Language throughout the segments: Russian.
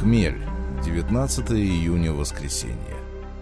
Хмель. 19 июня, воскресенье.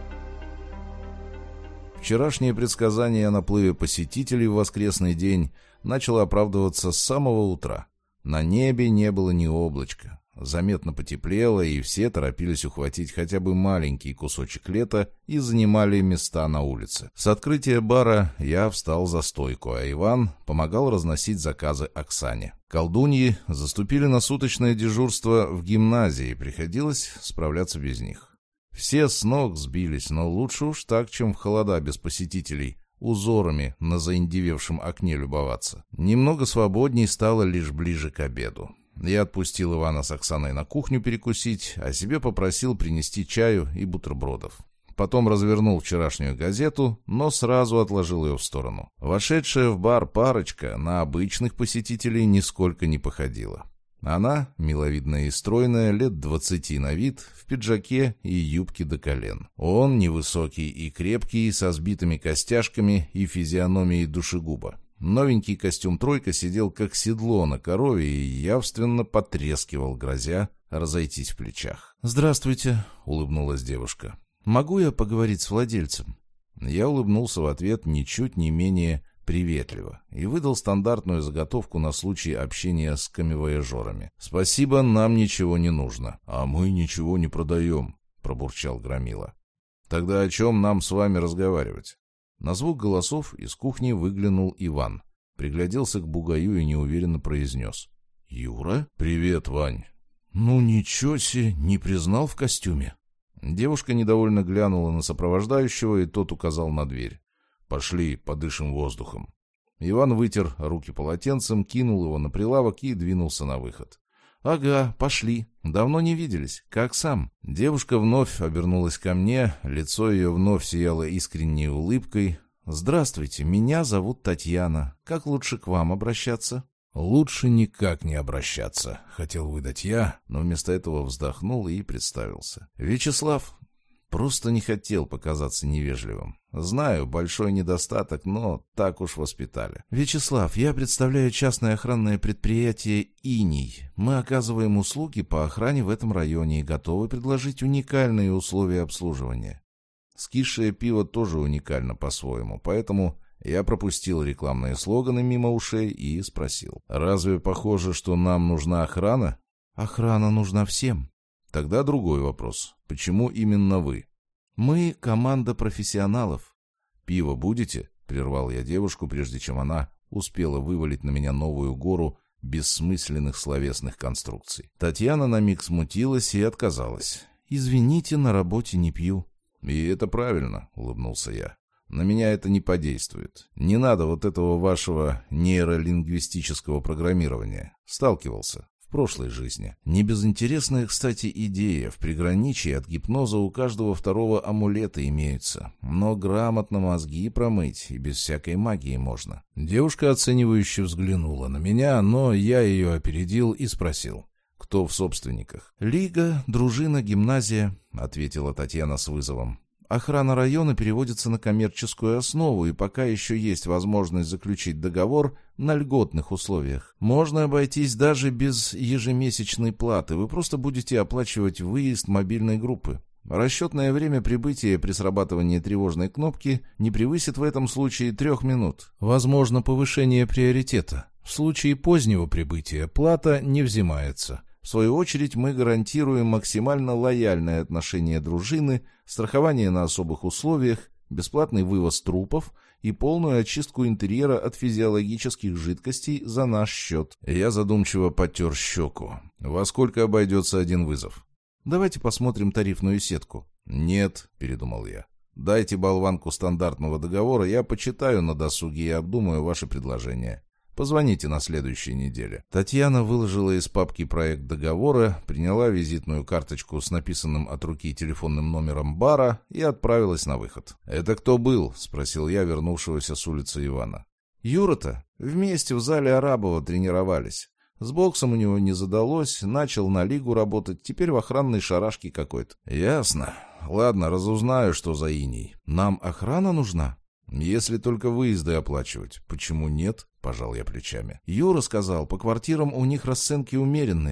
Вчерашнее предсказание о наплыве посетителей в воскресный день начало оправдываться с самого утра. На небе не было ни облачка. Заметно потеплело, и все торопились ухватить хотя бы маленький кусочек лета и занимали места на улице. С открытия бара я встал за стойку, а Иван помогал разносить заказы Оксане. Колдуньи заступили на суточное дежурство в гимназии, приходилось справляться без них. Все с ног сбились, но лучше уж так, чем в холода без посетителей, узорами на заиндевевшем окне любоваться. Немного свободней стало лишь ближе к обеду. Я отпустил Ивана с Оксаной на кухню перекусить, а себе попросил принести чаю и бутербродов. Потом развернул вчерашнюю газету, но сразу отложил ее в сторону. Вошедшая в бар парочка на обычных посетителей нисколько не походила. Она, миловидная и стройная, лет 20 на вид, в пиджаке и юбке до колен. Он невысокий и крепкий, со сбитыми костяшками и физиономией душегуба. Новенький костюм «тройка» сидел как седло на корове и явственно потрескивал, грозя разойтись в плечах. «Здравствуйте», — улыбнулась девушка. «Могу я поговорить с владельцем?» Я улыбнулся в ответ ничуть не менее приветливо и выдал стандартную заготовку на случай общения с камевояжерами. «Спасибо, нам ничего не нужно». «А мы ничего не продаем», — пробурчал Громила. «Тогда о чем нам с вами разговаривать?» На звук голосов из кухни выглянул Иван, пригляделся к бугаю и неуверенно произнес: «Юра?» «Привет, Вань». «Ну ничего себе, не признал в костюме». Девушка недовольно глянула на сопровождающего, и тот указал на дверь. «Пошли, подышим воздухом». Иван вытер руки полотенцем, кинул его на прилавок и двинулся на выход. «Ага, пошли. Давно не виделись. Как сам?» Девушка вновь обернулась ко мне, лицо ее вновь сияло искренней улыбкой. «Здравствуйте, меня зовут Татьяна. Как лучше к вам обращаться?» «Лучше никак не обращаться», — хотел выдать я, но вместо этого вздохнул и представился. «Вячеслав». Просто не хотел показаться невежливым. Знаю, большой недостаток, но так уж воспитали. «Вячеслав, я представляю частное охранное предприятие «Иней». Мы оказываем услуги по охране в этом районе и готовы предложить уникальные условия обслуживания». Скисшее пиво тоже уникально по-своему, поэтому я пропустил рекламные слоганы мимо ушей и спросил: «Разве похоже, что нам нужна охрана?» «Охрана нужна всем». Тогда другой вопрос. Почему именно вы? Мы команда профессионалов. Пиво будете? Прервал я девушку, прежде чем она успела вывалить на меня новую гору бессмысленных словесных конструкций. Татьяна на миг смутилась и отказалась. Извините, на работе не пью. И это правильно, улыбнулся я. На меня это не подействует. Не надо вот этого вашего нейролингвистического программирования. Сталкивался. В прошлой жизни. Небезынтересная, кстати, идея. В приграничье от гипноза у каждого второго амулета имеются. Но грамотно мозги промыть и без всякой магии можно. Девушка оценивающе взглянула на меня, но я ее опередил и спросил: «Кто в собственниках?» «Лига, дружина, гимназия», — ответила Татьяна с вызовом. «Охрана района переводится на коммерческую основу, и пока еще есть возможность заключить договор на льготных условиях. Можно обойтись даже без ежемесячной платы, вы просто будете оплачивать выезд мобильной группы. Расчетное время прибытия при срабатывании тревожной кнопки не превысит в этом случае 3 минут. Возможно повышение приоритета. В случае позднего прибытия плата не взимается». В свою очередь мы гарантируем максимально лояльное отношение дружины, страхование на особых условиях, бесплатный вывоз трупов и полную очистку интерьера от физиологических жидкостей за наш счет. Я задумчиво потер щеку. Во сколько обойдется один вызов? Давайте посмотрим тарифную сетку. Нет, передумал я. Дайте болванку стандартного договора, я почитаю на досуге и обдумаю ваше предложение. Позвоните на следующей неделе». Татьяна выложила из папки проект договора, приняла визитную карточку с написанным от руки телефонным номером бара и отправилась на выход. «Это кто был?» — спросил я вернувшегося с улицы Ивана. «Юра-то. Вместе в зале Арабова тренировались. С боксом у него не задалось, начал на лигу работать, теперь в охранной шарашке какой-то». «Ясно. Ладно, разузнаю, что за иней. Нам охрана нужна?» «Если только выезды оплачивать. Почему нет?» — пожал я плечами. «Юра сказал, по квартирам у них расценки умеренные».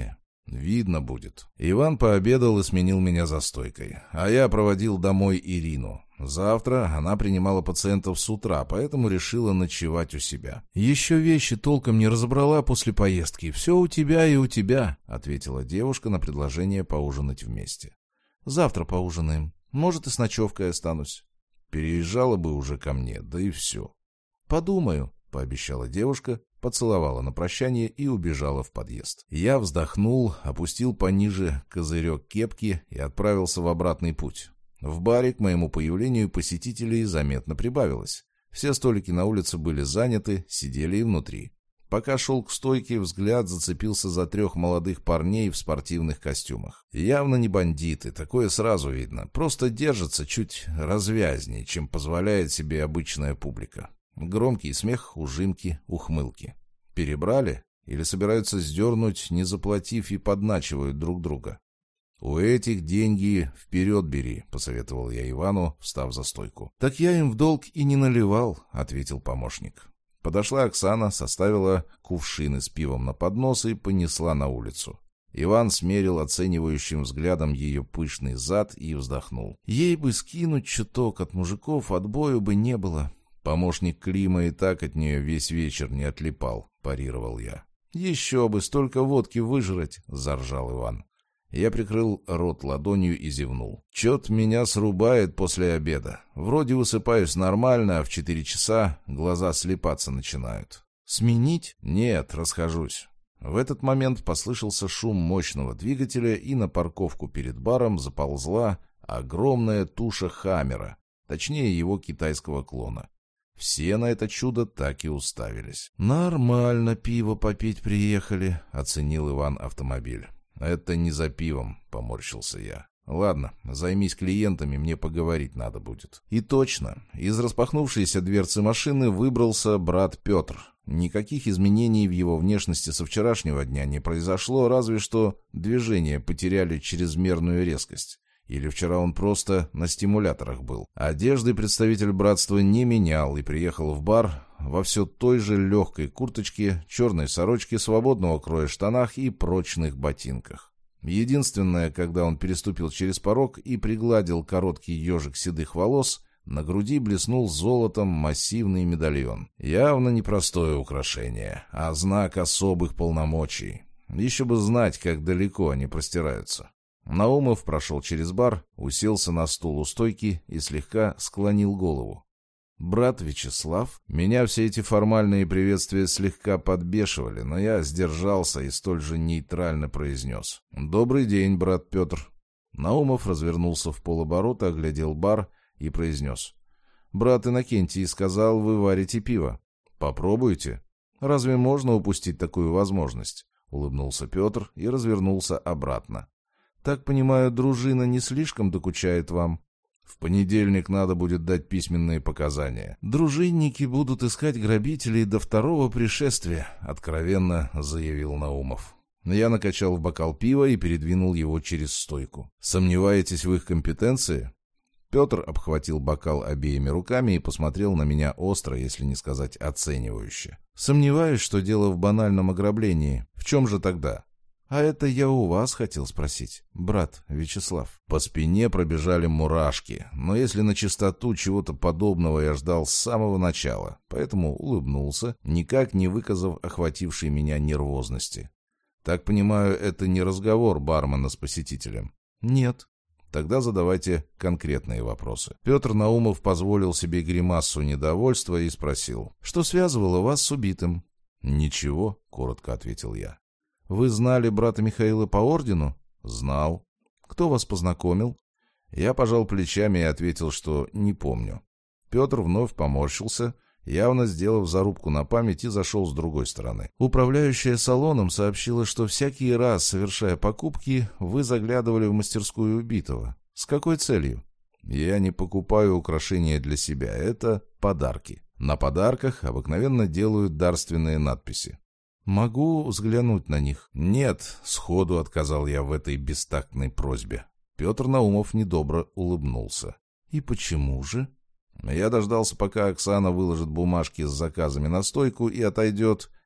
Видно будет. Иван пообедал и сменил меня за стойкой. А я проводил домой Ирину. Завтра она принимала пациентов с утра, поэтому решила ночевать у себя. «Еще вещи толком не разобрала после поездки. Все у тебя и у тебя», — ответила девушка на предложение поужинать вместе. «Завтра поужинаем. Может, и с ночевкой останусь». Переезжала бы уже ко мне, да и все. «Подумаю», — пообещала девушка, поцеловала на прощание и убежала в подъезд. Я вздохнул, опустил пониже козырек кепки и отправился в обратный путь. В баре к моему появлению посетителей заметно прибавилось. Все столики на улице были заняты, сидели и внутри. Пока шел к стойке, взгляд зацепился за 3 молодых парней в спортивных костюмах. Явно не бандиты, такое сразу видно. Просто держатся чуть развязнее, чем позволяет себе обычная публика. Громкий смех, ужимки, ухмылки. Перебрали? Или собираются сдернуть, не заплатив, и подначивают друг друга? «У этих деньги вперед бери», — посоветовал я Ивану, встав за стойку. «Так я им в долг и не наливал», — ответил помощник. Подошла Оксана, составила кувшины с пивом на поднос и понесла на улицу. Иван смерил оценивающим взглядом ее пышный зад и вздохнул. «Ей бы скинуть чуток от мужиков, отбою бы не было». «Помощник Клима и так от нее весь вечер не отлипал», — парировал я. «Еще бы, столько водки выжрать», — заржал Иван. Я прикрыл рот ладонью и зевнул. «Чет меня срубает после обеда. Вроде высыпаюсь нормально, а в 4 часа глаза слепаться начинают». «Сменить?» «Нет, расхожусь». В этот момент послышался шум мощного двигателя, и на парковку перед баром заползла огромная туша «Хаммера», точнее его китайского клона. Все на это чудо так и уставились. «Нормально пиво попить приехали», — оценил Иван автомобиль. «Это не за пивом», — поморщился я. «Ладно, займись клиентами, мне поговорить надо будет». И точно, из распахнувшейся дверцы машины выбрался брат Петр. Никаких изменений в его внешности со вчерашнего дня не произошло, разве что движения потеряли чрезмерную резкость. Или вчера он просто на стимуляторах был. Одежды представитель братства не менял и приехал в бар во все той же легкой курточке, черной сорочке, свободного кроя штанах и прочных ботинках. Единственное, когда он переступил через порог и пригладил короткий ежик седых волос, на груди блеснул золотом массивный медальон. Явно непростое украшение, а знак особых полномочий. Еще бы знать, как далеко они простираются. Наумов прошел через бар, уселся на стул у стойки и слегка склонил голову. «Брат Вячеслав?» Меня все эти формальные приветствия слегка подбешивали, но я сдержался и столь же нейтрально произнес: «Добрый день, брат Петр». Наумов развернулся в полоборота, оглядел бар и произнес: «Брат Иннокентий сказал, вы варите пиво. Попробуйте. Разве можно упустить такую возможность?» Улыбнулся Петр и развернулся обратно. «Так понимаю, дружина не слишком докучает вам?» «В понедельник надо будет дать письменные показания. Дружинники будут искать грабителей до 2-го пришествия», — откровенно заявил Наумов. Я накачал в бокал пива и передвинул его через стойку. «Сомневаетесь в их компетенции?» Петр обхватил бокал обеими руками и посмотрел на меня остро, если не сказать оценивающе. «Сомневаюсь, что дело в банальном ограблении. В чем же тогда?» «А это я у вас хотел спросить, брат Вячеслав». По спине пробежали мурашки, но если на чистоту, чего-то подобного я ждал с самого начала, поэтому улыбнулся, никак не выказав охватившей меня нервозности. «Так понимаю, это не разговор бармена с посетителем?» «Нет». «Тогда задавайте конкретные вопросы». Петр Наумов позволил себе гримасу недовольства и спросил: «Что связывало вас с убитым?» «Ничего», — коротко ответил я. «Вы знали брата Михаила по ордену?» «Знал». «Кто вас познакомил?» Я пожал плечами и ответил, что не помню. Петр вновь поморщился, явно сделав зарубку на память, и зашел с другой стороны. «Управляющая салоном сообщила, что всякий раз, совершая покупки, вы заглядывали в мастерскую убитого. С какой целью?» «Я не покупаю украшения для себя, это подарки. На подарках обыкновенно делают дарственные надписи». «Могу взглянуть на них?» «Нет», — сходу отказал я в этой бестактной просьбе. Петр Наумов недобро улыбнулся. «И почему же?» Я дождался, пока Оксана выложит бумажки с заказами на стойку и отойдет,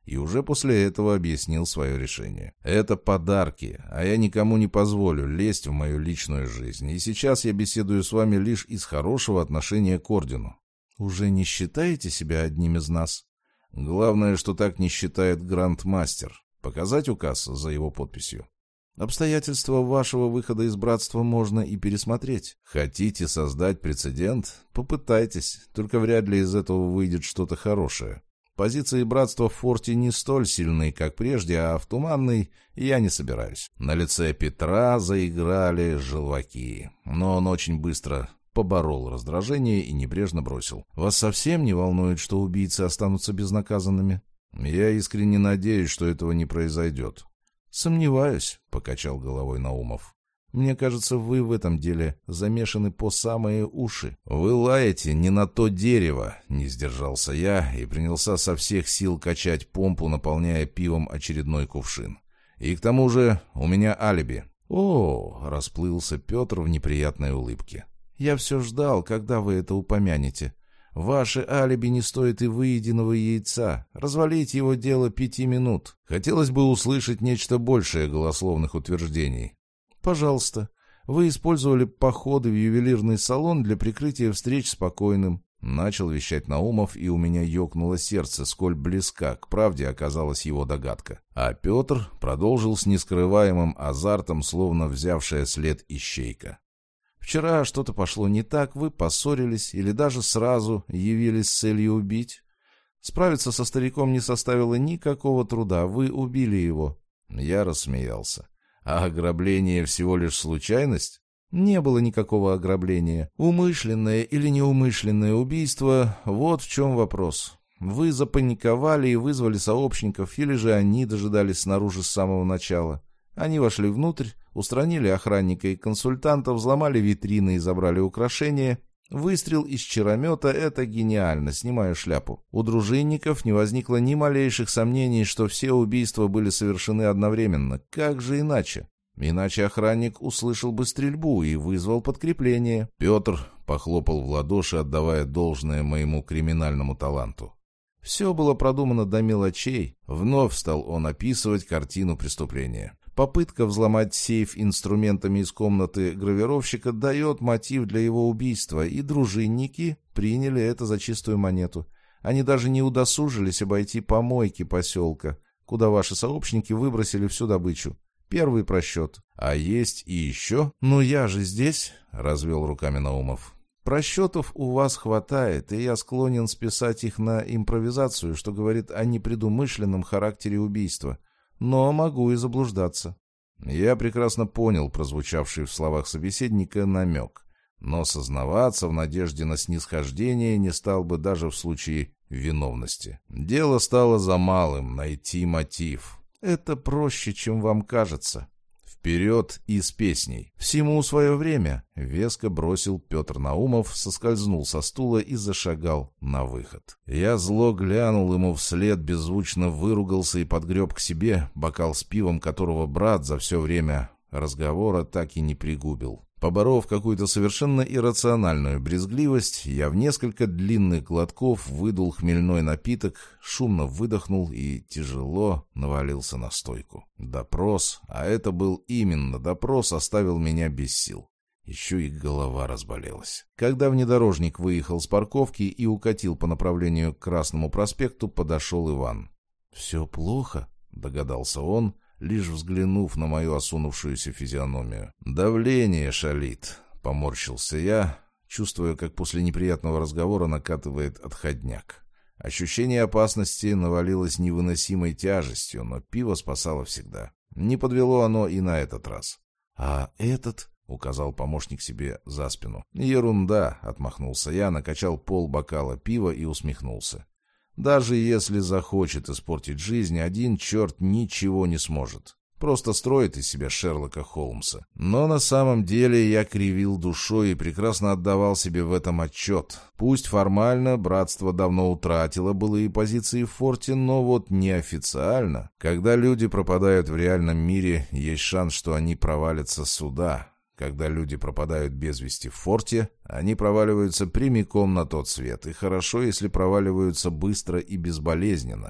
и уже после этого объяснил свое решение. «Это подарки, а я никому не позволю лезть в мою личную жизнь, и сейчас я беседую с вами лишь из хорошего отношения к ордену». «Уже не считаете себя одним из нас?» «Главное, что так не считает грандмастер. Показать указ за его подписью?» «Обстоятельства вашего выхода из братства можно и пересмотреть. Хотите создать прецедент? Попытайтесь, только вряд ли из этого выйдет что-то хорошее. Позиции братства в форте не столь сильны, как прежде, а в Туманной я не собираюсь». На лице Петра заиграли желваки, но он очень быстро поборол раздражение и небрежно бросил: «Вас совсем не волнует, что убийцы останутся безнаказанными?» «Я искренне надеюсь, что этого не произойдет». «Сомневаюсь», — покачал головой Наумов. «Мне кажется, вы в этом деле замешаны по самые уши». «Вы лаете не на то дерево», — не сдержался я и принялся со всех сил качать помпу, наполняя пивом очередной кувшин. «И к тому же у меня алиби». «О!» — расплылся Петр в неприятной улыбке. «Я все ждал, когда вы это упомянете. Ваше алиби не стоит и выеденного яйца. Развалить его дело 5 минут. Хотелось бы услышать нечто большее голословных утверждений». «Пожалуйста. Вы использовали походы в ювелирный салон для прикрытия встреч с покойным». Начал вещать Наумов, и у меня ёкнуло сердце, сколь близка к правде оказалась его догадка. А Петр продолжил с нескрываемым азартом, словно взявшая след ищейка. «Вчера что-то пошло не так, вы поссорились или даже сразу явились с целью убить. Справиться со стариком не составило никакого труда, вы убили его». Я рассмеялся. «А ограбление всего лишь случайность?» «Не было никакого ограбления. Умышленное или неумышленное убийство — вот в чем вопрос. Вы запаниковали и вызвали сообщников, или же они дожидались снаружи с самого начала. Они вошли внутрь, устранили охранника и консультанта, взломали витрины и забрали украшения. Выстрел из чаромета — это гениально, снимаю шляпу. У дружинников не возникло ни малейших сомнений, что все убийства были совершены одновременно. Как же иначе? Иначе охранник услышал бы стрельбу и вызвал подкрепление». Петр похлопал в ладоши, отдавая должное моему криминальному таланту. «Все было продумано до мелочей». Вновь стал он описывать картину преступления. Попытка взломать сейф инструментами из комнаты гравировщика дает мотив для его убийства, и дружинники приняли это за чистую монету. Они даже не удосужились обойти помойки поселка, куда ваши сообщники выбросили всю добычу. Первый просчет. «А есть и еще?» «Ну я же здесь», — развел руками Наумов. «Просчетов у вас хватает, и я склонен списать их на импровизацию, что говорит о непредумышленном характере убийства. Но могу и заблуждаться». Я прекрасно понял прозвучавший в словах собеседника намек, но сознаваться в надежде на снисхождение не стал бы даже в случае виновности. Дело стало за малым — найти мотив. «Это проще, чем вам кажется. Вперед и с песней. Всему свое время», — веско бросил Петр Наумов, соскользнул со стула и зашагал на выход. Я зло глянул ему вслед, беззвучно выругался и подгреб к себе бокал с пивом, которого брат за все время разговора так и не пригубил. Поборов какую-то совершенно иррациональную брезгливость, я в несколько длинных глотков выдул хмельной напиток, шумно выдохнул и тяжело навалился на стойку. Допрос, а это был именно допрос, оставил меня без сил. Еще и голова разболелась. Когда внедорожник выехал с парковки и укатил по направлению к Красному проспекту, подошел Иван. «Все плохо?» — догадался он, лишь взглянув на мою осунувшуюся физиономию. «Давление шалит», — поморщился я, чувствуя, как после неприятного разговора накатывает отходняк. Ощущение опасности навалилось невыносимой тяжестью, но пиво спасало всегда. Не подвело оно и на этот раз. «А этот?» — указал помощник себе за спину. «Ерунда», — отмахнулся я, накачал полбокала пива и усмехнулся. «Даже если захочет испортить жизнь, один черт ничего не сможет. Просто строит из себя Шерлока Холмса». Но на самом деле я кривил душой и прекрасно отдавал себе в этом отчет. Пусть формально братство давно утратило былые позиции в форте, но вот неофициально. Когда люди пропадают в реальном мире, есть шанс, что они провалятся сюда. Когда люди пропадают без вести в форте, они проваливаются прямиком на тот свет, и хорошо, если проваливаются быстро и безболезненно.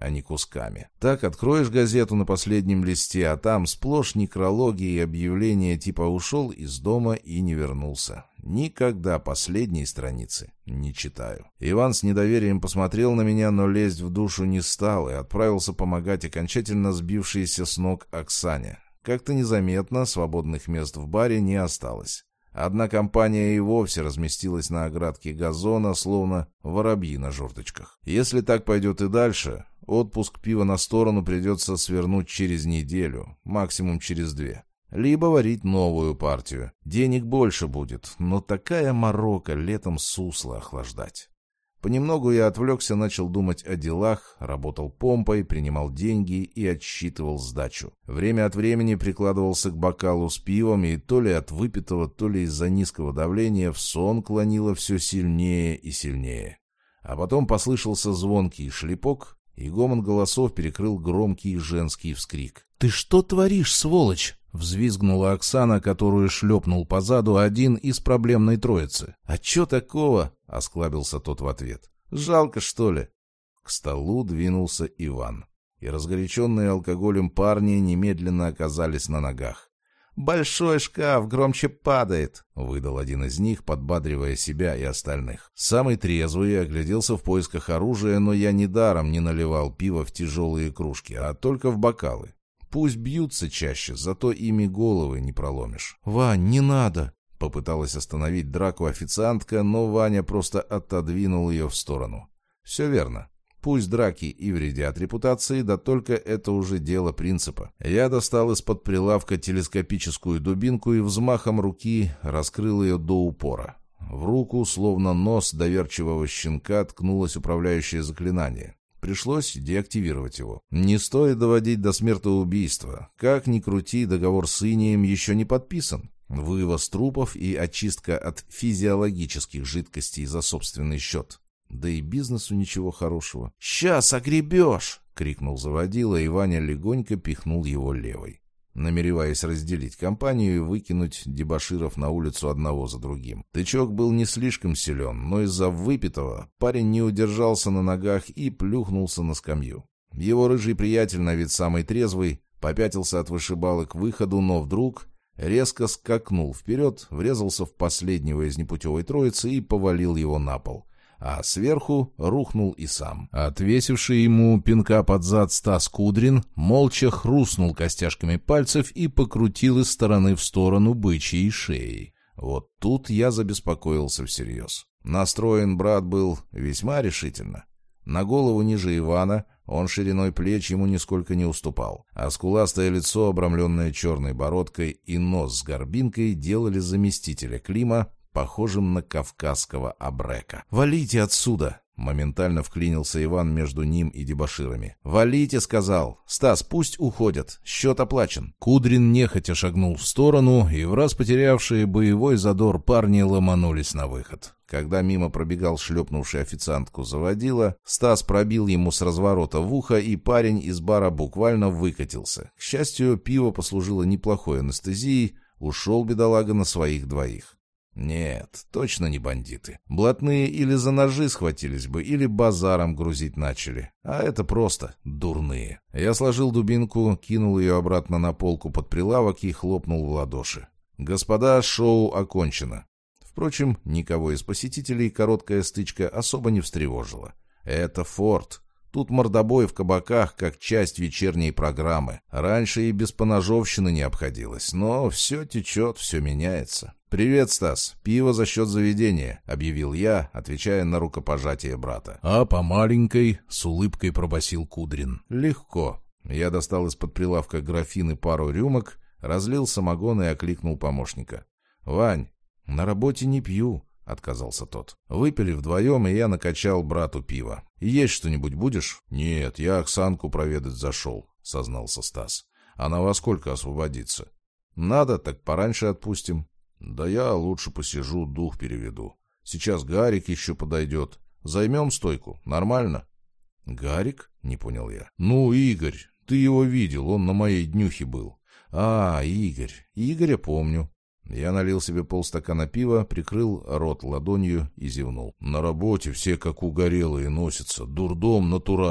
а не кусками. Так откроешь газету на последнем листе, а там сплошь некрологи и объявления типа «ушел из дома и не вернулся». Никогда последней страницы не читаю. Иван с недоверием посмотрел на меня, но лезть в душу не стал и отправился помогать окончательно сбившейся с ног Оксане. Как-то незаметно свободных мест в баре не осталось. Одна компания и вовсе разместилась на оградке газона, словно воробьи на жердочках. Если так пойдет и дальше, отпуск пива на сторону придется свернуть через неделю, максимум через 2. Либо варить новую партию. Денег больше будет, но такая морока летом сусло охлаждать. Понемногу я отвлекся, начал думать о делах, работал помпой, принимал деньги и отсчитывал сдачу. Время от времени прикладывался к бокалу с пивом, и то ли от выпитого, то ли из-за низкого давления в сон клонило все сильнее и сильнее. А потом послышался звонкий шлепок, и гомон голосов перекрыл громкий женский вскрик. «Ты что творишь, сволочь?» — взвизгнула Оксана, которую шлепнул позаду один из проблемной троицы. «А чё такого?» — осклабился тот в ответ. «Жалко, что ли?» К столу двинулся Иван, и разгоряченные алкоголем парни немедленно оказались на ногах. «Большой шкаф громче падает», — выдал один из них, подбадривая себя и остальных. Самый трезвый огляделся в поисках оружия, но я недаром не наливал пиво в тяжелые кружки, а только в бокалы. Пусть бьются чаще, зато ими головы не проломишь. «Вань, не надо!» — попыталась остановить драку официантка, но Ваня просто отодвинул ее в сторону. «Все верно. Пусть драки и вредят репутации, да только это уже дело принципа». Я достал из-под прилавка телескопическую дубинку и взмахом руки раскрыл ее до упора. В руку, словно нос доверчивого щенка, ткнулось управляющее заклинание. Пришлось деактивировать его. Не стоит доводить до смертоубийства. Как ни крути, договор с Инием еще не подписан. Вывоз трупов и очистка от физиологических жидкостей за собственный счет. Да и бизнесу ничего хорошего. «Сейчас огребешь!» — крикнул заводила, и Ваня легонько пихнул его левой, намереваясь разделить компанию и выкинуть дебоширов на улицу одного за другим. Тычок был не слишком силен, но из-за выпитого парень не удержался на ногах и плюхнулся на скамью. Его рыжий приятель, на вид самый трезвый, попятился от вышибалы к выходу, но вдруг резко скакнул вперед, врезался в последнего из непутевой троицы и повалил его на пол. А сверху рухнул и сам. Отвесивший ему пинка под зад Стас Кудрин молча хрустнул костяшками пальцев и покрутил из стороны в сторону бычьей шеи. Вот тут я забеспокоился всерьез. Настроен брат был весьма решительно. На голову ниже Ивана он шириной плеч ему нисколько не уступал, а скуластое лицо, обрамленное черной бородкой, и нос с горбинкой делали заместителя Клима похожим на кавказского абрека. «Валите отсюда!» — моментально вклинился Иван между ним и дебоширами. «Валите!» — сказал. «Стас, пусть уходят. Счет оплачен». Кудрин нехотя шагнул в сторону, и враз потерявшие боевой задор парни ломанулись на выход. Когда мимо пробегал шлепнувший официантку заводила, Стас пробил ему с разворота в ухо, и парень из бара буквально выкатился. К счастью, пиво послужило неплохой анестезией, ушел бедолага на своих двоих. Нет, точно не бандиты. Блатные или за ножи схватились бы, или базаром грузить начали. А это просто дурные. Я сложил дубинку, кинул ее обратно на полку под прилавок и хлопнул в ладоши. «Господа, шоу окончено». Впрочем, никого из посетителей короткая стычка особо не встревожила. Это форт. Тут мордобой в кабаках как часть вечерней программы. Раньше и без поножовщины не обходилось, но все течет, все меняется. «Привет, Стас. Пиво за счет заведения», — объявил я, отвечая на рукопожатие брата. «А по маленькой?» — с улыбкой пробасил Кудрин. «Легко». Я достал из-под прилавка графин и пару рюмок, разлил самогон и окликнул помощника. «Вань, на работе не пью», — отказался тот. Выпили вдвоем, и я накачал брату пиво. «Есть что-нибудь будешь?» «Нет, я Оксанку проведать зашел», — сознался Стас. «Она во сколько освободится?» «Надо, так пораньше отпустим». «Да я лучше посижу, дух переведу. Сейчас Гарик еще подойдет. Займем стойку. Нормально?» «Гарик?» — не понял я. «Ну, Игорь. Ты его видел, он на моей днюхе был». «А, Игорь. Игоря помню». Я налил себе полстакана пива, прикрыл рот ладонью и зевнул. «На работе все как угорелые носятся. Дурдом натуральный.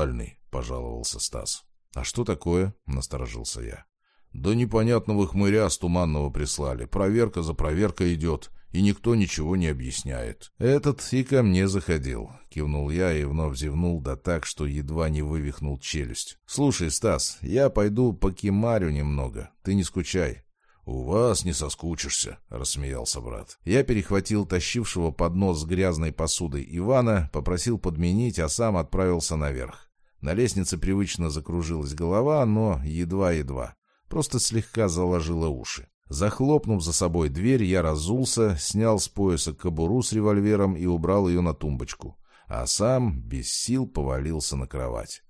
пожаловался Стас. «А что такое?» — насторожился я. «Да непонятного хмыря с Туманного прислали. Проверка за проверкой идет, и никто ничего не объясняет». «Этот и ко мне заходил», — кивнул я и вновь зевнул, да так, что едва не вывихнул челюсть. «Слушай, Стас, я пойду покемарю немного, ты не скучай». «У вас не соскучишься», — рассмеялся брат. Я перехватил тащившего поднос с грязной посудой Ивана, попросил подменить, а сам отправился наверх. На лестнице привычно закружилась голова, но едва-едва. Просто слегка заложило уши. Захлопнув за собой дверь, я разулся, снял с пояса кобуру с револьвером и убрал ее на тумбочку. А сам без сил повалился на кровать.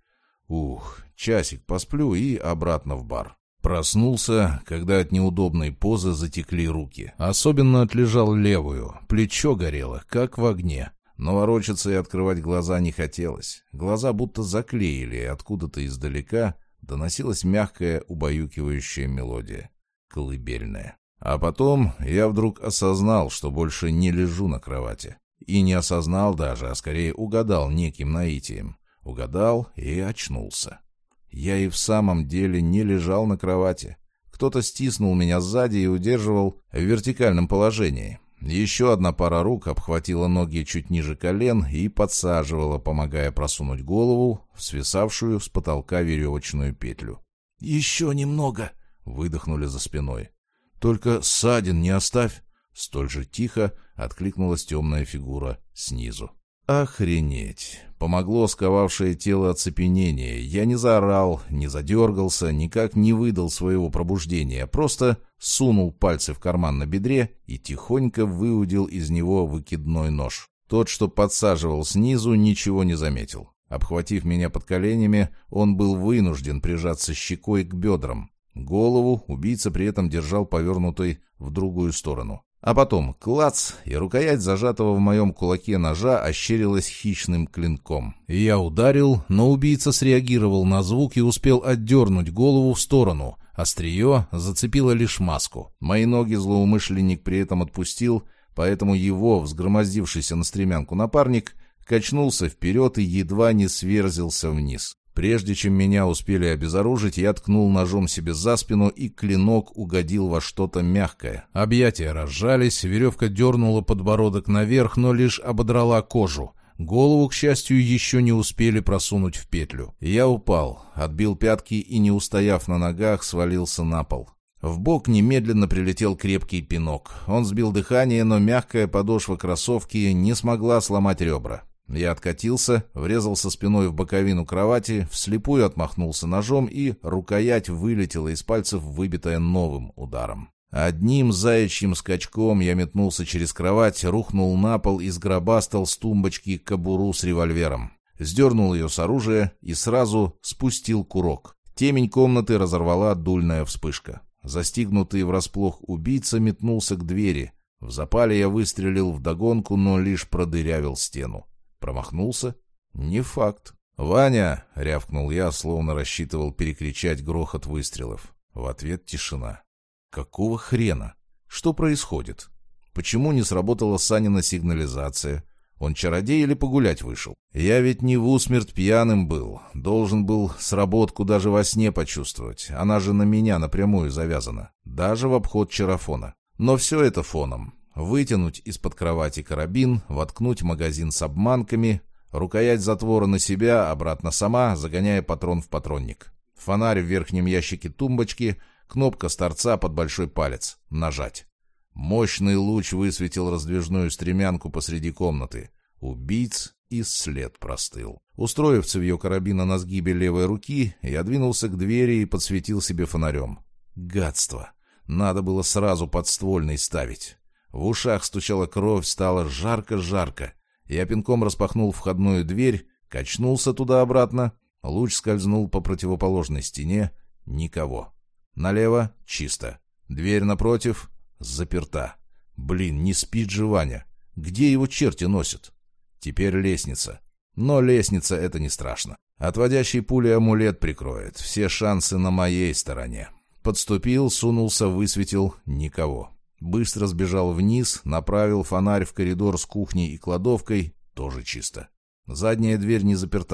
Часик посплю и обратно в бар. Проснулся, когда от неудобной позы затекли руки. Особенно отлежал левую, плечо горело, как в огне. Но ворочаться и открывать глаза не хотелось. Глаза будто заклеили, и откуда-то издалека доносилась мягкая, убаюкивающая мелодия. Колыбельная. А потом я вдруг осознал, что больше не лежу на кровати. И не осознал даже, а скорее угадал неким наитием. Угадал и очнулся. Я и в самом деле не лежал на кровати. Кто-то стиснул меня сзади и удерживал в вертикальном положении. Еще одна пара рук обхватила ноги чуть ниже колен и подсаживала, помогая просунуть голову в свисавшую с потолка веревочную петлю. «Еще немного!» — выдохнули за спиной. «Только ссадин не оставь!» — столь же тихо откликнулась темная фигура снизу. Охренеть! Помогло сковавшее тело оцепенение. Я не заорал, не задергался, никак не выдал своего пробуждения, просто сунул пальцы в карман на бедре и тихонько выудил из него выкидной нож. Тот, что подсаживал снизу, ничего не заметил. Обхватив меня под коленями, он был вынужден прижаться щекой к бедрам. Голову убийца при этом держал повернутой в другую сторону. А потом клац, и рукоять зажатого в моем кулаке ножа ощерилась хищным клинком. Я ударил, но убийца среагировал на звук и успел отдернуть голову в сторону. Острие зацепило лишь маску. Мои ноги злоумышленник при этом отпустил, поэтому его, взгромоздившийся на стремянку напарник, качнулся вперед и едва не сверзился вниз. Прежде чем меня успели обезоружить, я ткнул ножом себе за спину, и клинок угодил во что-то мягкое. Объятия разжались, веревка дернула подбородок наверх, но лишь ободрала кожу. Голову, к счастью, еще не успели просунуть в петлю. Я упал, отбил пятки и, не устояв на ногах, свалился на пол. В бок немедленно прилетел крепкий пинок. Он сбил дыхание, но мягкая подошва кроссовки не смогла сломать ребра. Я откатился, врезался спиной в боковину кровати, вслепую отмахнулся ножом, и рукоять вылетела из пальцев, выбитая новым ударом. Одним заячьим скачком я метнулся через кровать, рухнул на пол и сгробастал с тумбочки кобуру с револьвером. Сдернул ее с оружия и сразу спустил курок. Темень комнаты разорвала дульная вспышка. Застигнутый врасплох убийца метнулся к двери. В запале я выстрелил вдогонку, но лишь продырявил стену. Промахнулся? Не факт. «Ваня!» — рявкнул я, словно рассчитывал перекричать грохот выстрелов. В ответ тишина. Какого хрена? Что происходит? Почему не сработала Санина сигнализация? Он чародей или погулять вышел? Я ведь не в усмерть пьяным был. Должен был сработку даже во сне почувствовать. Она же на меня напрямую завязана. Даже в обход чарафона. Но все это фоном. Вытянуть из-под кровати карабин, воткнуть магазин с обманками, рукоять затвора на себя, обратно сама, загоняя патрон в патронник. Фонарь в верхнем ящике тумбочки, кнопка с торца под большой палец. Нажать. Мощный луч высветил раздвижную стремянку посреди комнаты. Убийц и след простыл. Устроив цевьё карабина на сгибе левой руки, я двинулся к двери и подсветил себе фонарем. Гадство! Надо было сразу подствольный ставить. В ушах стучала кровь, стало жарко-жарко. Я пинком распахнул входную дверь, качнулся туда-обратно. Луч скользнул по противоположной стене. Никого. Налево — чисто. Дверь напротив — заперта. Блин, не спит же Ваня. Где его черти носят? Теперь лестница. Но лестница — это не страшно. Отводящий пули амулет прикроет. Все шансы на моей стороне. Подступил, сунулся, высветил — никого. Быстро сбежал вниз, направил фонарь в коридор с кухней и кладовкой, тоже чисто. Задняя дверь не заперта.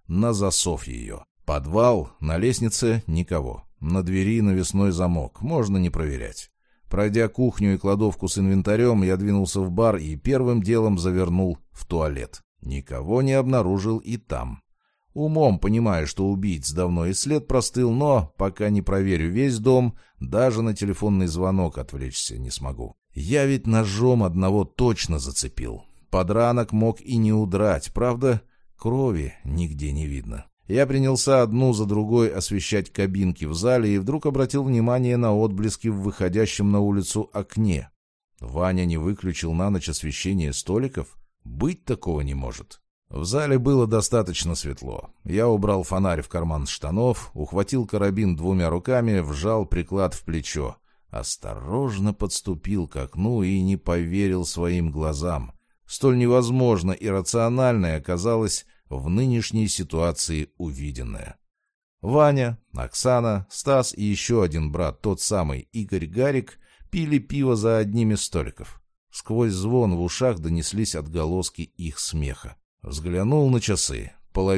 на засов ее. Подвал, на лестнице никого. На двери навесной замок, можно не проверять. Пройдя кухню и кладовку с инвентарем, я двинулся в бар и первым делом завернул в туалет. Никого не обнаружил и там. Умом понимаю, что убийц давно и след простыл, но пока не проверю весь дом, даже на телефонный звонок отвлечься не смогу. Я ведь ножом одного точно зацепил. Подранок мог и не удрать, правда, крови нигде не видно. Я принялся одну за другой освещать кабинки в зале и вдруг обратил внимание на отблески в выходящем на улицу окне. Ваня не выключил на ночь освещение столиков? Быть такого не может. В зале было достаточно светло. Я убрал фонарь в карман штанов, ухватил карабин двумя руками, вжал приклад в плечо. Осторожно подступил к окну и не поверил своим глазам. Столь невозможно иррациональное оказалось в нынешней ситуации увиденное. Ваня, Оксана, Стас и еще один брат, тот самый Игорь Гарик, пили пиво за одним из столиков. Сквозь звон в ушах донеслись отголоски их смеха. Взглянул на часы.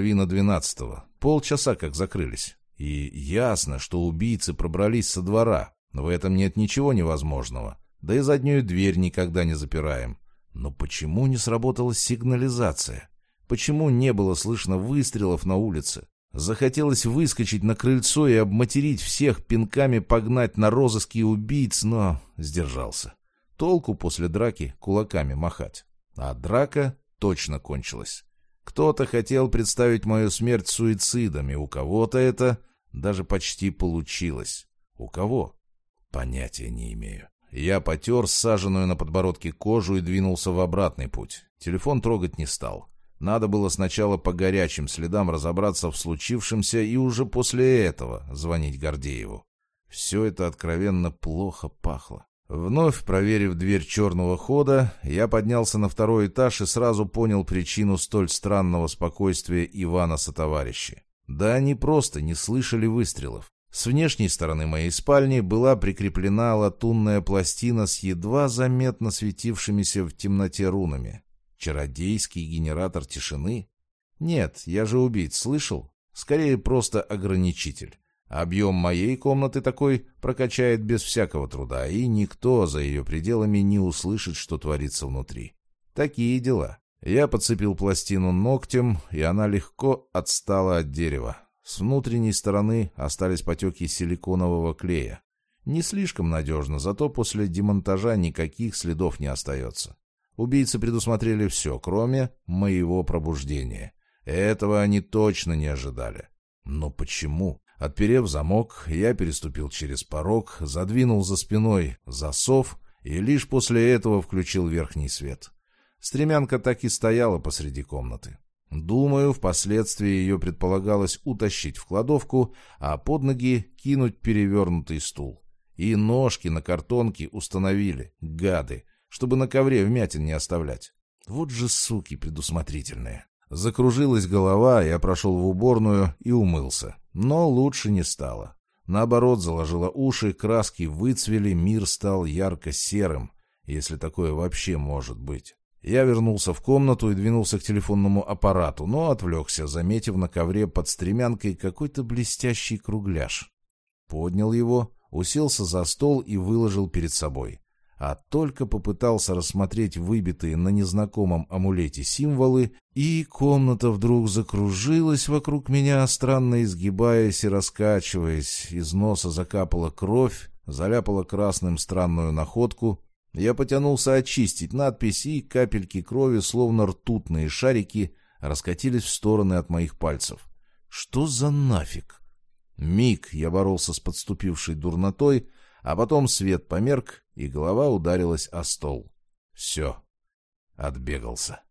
11:30. Полчаса как закрылись. И ясно, что убийцы пробрались со двора. В этом нет ничего невозможного. Да и заднюю дверь никогда не запираем. Но почему не сработала сигнализация? Почему не было слышно выстрелов на улице? Захотелось выскочить на крыльцо и обматерить всех, пинками погнать на розыски убийц, но сдержался. Толку после драки кулаками махать. А драка точно кончилась. Кто-то хотел представить мою смерть суицидом, и у кого-то это даже почти получилось. У кого? Понятия не имею. Я потер ссаженную на подбородке кожу и двинулся в обратный путь. Телефон трогать не стал. Надо было сначала по горячим следам разобраться в случившемся и уже после этого звонить Гордееву. Все это откровенно плохо пахло. Вновь проверив дверь черного хода, я поднялся на второй этаж и сразу понял причину столь странного спокойствия Ивана сотоварищи. Да они просто не слышали выстрелов. С внешней стороны моей спальни была прикреплена латунная пластина с едва заметно светившимися в темноте рунами. Чародейский генератор тишины? Нет, я же убийц слышал. Скорее, просто ограничитель. Объем моей комнаты такой прокачает без всякого труда, и никто за ее пределами не услышит, что творится внутри. Такие дела. Я подцепил пластину ногтем, и она легко отстала от дерева. С внутренней стороны остались потеки силиконового клея. Не слишком надежно, зато после демонтажа никаких следов не остается. Убийцы предусмотрели все, кроме моего пробуждения. Этого они точно не ожидали. Но почему? Отперев замок, я переступил через порог, задвинул за спиной засов и лишь после этого включил верхний свет. Стремянка так и стояла посреди комнаты. Думаю, впоследствии ее предполагалось утащить в кладовку, а под ноги кинуть перевернутый стул. И ножки на картонке установили, гады, чтобы на ковре вмятин не оставлять. Вот же суки предусмотрительные. Закружилась голова, я прошел в уборную и умылся. Но лучше не стало. Наоборот, заложило уши, краски выцвели, мир стал ярко-серым, если такое вообще может быть. Я вернулся в комнату и двинулся к телефонному аппарату, но отвлекся, заметив на ковре под стремянкой какой-то блестящий кругляш. Поднял его, уселся за стол и выложил перед собой. А только попытался рассмотреть выбитые на незнакомом амулете символы, и комната вдруг закружилась вокруг меня, странно изгибаясь и раскачиваясь. Из носа закапала кровь, заляпала красным странную находку. Я потянулся очистить надпись, и капельки крови, словно ртутные шарики, раскатились в стороны от моих пальцев. Что за нафиг? Миг я боролся с подступившей дурнотой, а потом свет померк, и голова ударилась о стол. Все, отбегался.